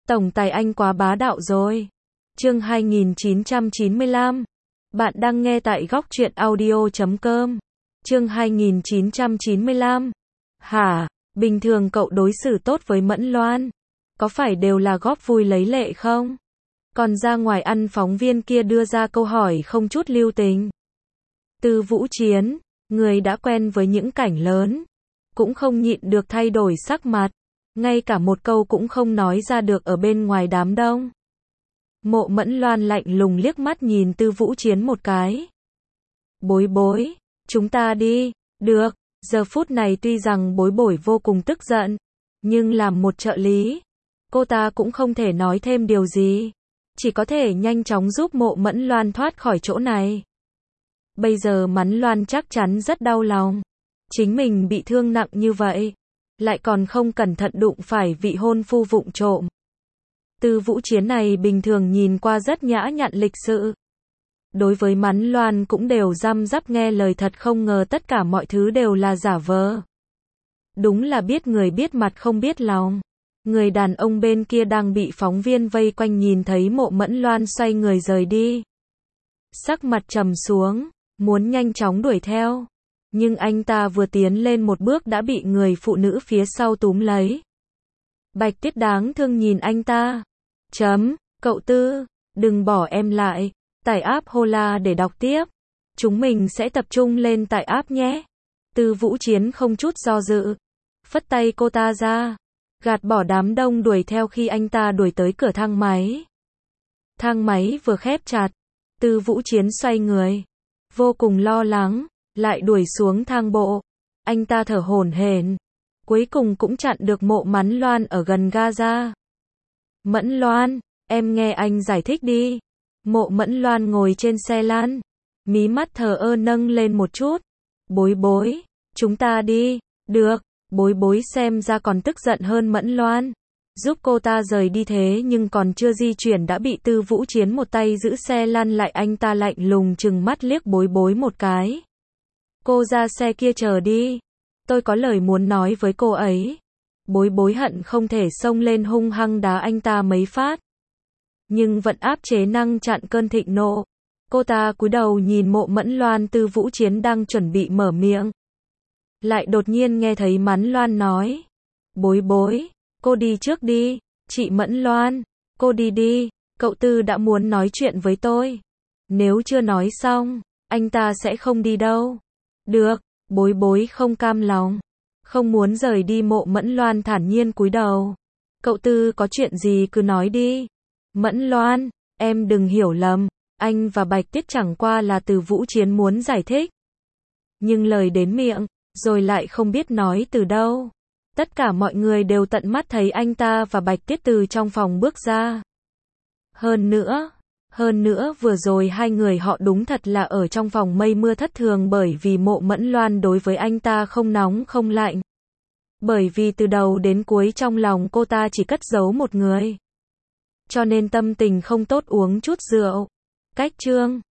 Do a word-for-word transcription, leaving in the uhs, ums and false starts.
Tổng tài anh quá bá đạo rồi. Chương hai nghìn chín trăm chín mươi lăm. Bạn đang nghe tại góc truyện audio chấm com. Chương hai nghìn chín trăm chín mươi lăm. Hả, bình thường cậu đối xử tốt với Mẫn Loan, có phải đều là góp vui lấy lệ không? Còn ra ngoài ăn phóng viên kia đưa ra câu hỏi không chút lưu tình. Tư Vũ Chiến, người đã quen với những cảnh lớn, cũng không nhịn được thay đổi sắc mặt, ngay cả một câu cũng không nói ra được ở bên ngoài đám đông. Mộ Mẫn Loan lạnh lùng liếc mắt nhìn Tư Vũ Chiến một cái. Bối bối, chúng ta đi. Được. Giờ phút này tuy rằng bối bối vô cùng tức giận, nhưng làm một trợ lý, cô ta cũng không thể nói thêm điều gì, chỉ có thể nhanh chóng giúp Mộ Mẫn Loan thoát khỏi chỗ này. Bây giờ Mẫn Loan chắc chắn rất đau lòng, chính mình bị thương nặng như vậy, lại còn không cẩn thận đụng phải vị hôn phu vụng trộm. Tư Vũ Chiến này bình thường nhìn qua rất nhã nhặn lịch sự, đối với Mẫn Loan cũng đều răm rắp nghe lời, thật không ngờ tất cả mọi thứ đều là giả vờ. Đúng là biết người biết mặt không biết lòng. Người đàn ông bên kia đang bị phóng viên vây quanh nhìn thấy Mộ Mẫn Loan xoay người rời đi, sắc mặt trầm xuống, muốn nhanh chóng đuổi theo, nhưng anh ta vừa tiến lên một bước đã bị người phụ nữ phía sau túm lấy. Bạch Tuyết đáng thương nhìn anh ta. Chấm, cậu Tư, đừng bỏ em lại. Tải app Hola để đọc tiếp. Chúng mình sẽ tập trung lên tải app nhé. Tư Vũ Chiến không chút do dự, phất tay cô ta ra, gạt bỏ đám đông đuổi theo. Khi anh ta đuổi tới cửa thang máy, thang máy vừa khép chặt, Tư Vũ Chiến xoay người, vô cùng lo lắng, lại đuổi xuống thang bộ. Anh ta thở hổn hển, cuối cùng cũng chặn được Mộ Mẫn Loan ở gần Gaza. Mẫn Loan, em nghe anh giải thích đi. Mộ Mẫn Loan ngồi trên xe lăn, mí mắt thờ ơ nâng lên một chút. Bối bối, chúng ta đi. Được. Bối bối xem ra còn tức giận hơn Mẫn Loan, giúp cô ta rời đi, thế nhưng còn chưa di chuyển đã bị Tư Vũ Chiến một tay giữ xe lăn lại. Anh ta lạnh lùng trừng mắt liếc bối bối một cái. Cô ra xe kia chờ đi, tôi có lời muốn nói với cô ấy. Bối bối hận không thể xông lên hung hăng đá anh ta mấy phát, nhưng vẫn áp chế năng chặn cơn thịnh nộ. Cô ta cúi đầu nhìn Mộ Mẫn Loan. Tư Vũ Chiến đang chuẩn bị mở miệng, lại đột nhiên nghe thấy Mẫn Loan nói. Bối bối, cô đi trước đi. Chị Mẫn Loan, cô đi đi, cậu Tư đã muốn nói chuyện với tôi. Nếu chưa nói xong, anh ta sẽ không đi đâu. Được. Bối bối không cam lòng, không muốn rời đi. Mộ Mẫn Loan thản nhiên cúi đầu. Cậu Tư có chuyện gì cứ nói đi. Mẫn Loan, em đừng hiểu lầm, anh và Bạch Tuyết chẳng qua là Tư Vũ Chiến muốn giải thích, nhưng lời đến miệng, rồi lại không biết nói từ đâu. Tất cả mọi người đều tận mắt thấy anh ta và Bạch Tuyết từ trong phòng bước ra. Hơn nữa, hơn nữa vừa rồi hai người họ đúng thật là ở trong phòng mây mưa thất thường, bởi vì Mộ Mẫn Loan đối với anh ta không nóng không lạnh. Bởi vì từ đầu đến cuối trong lòng cô ta chỉ cất giấu một người, cho nên tâm tình không tốt, uống chút rượu. Cách chương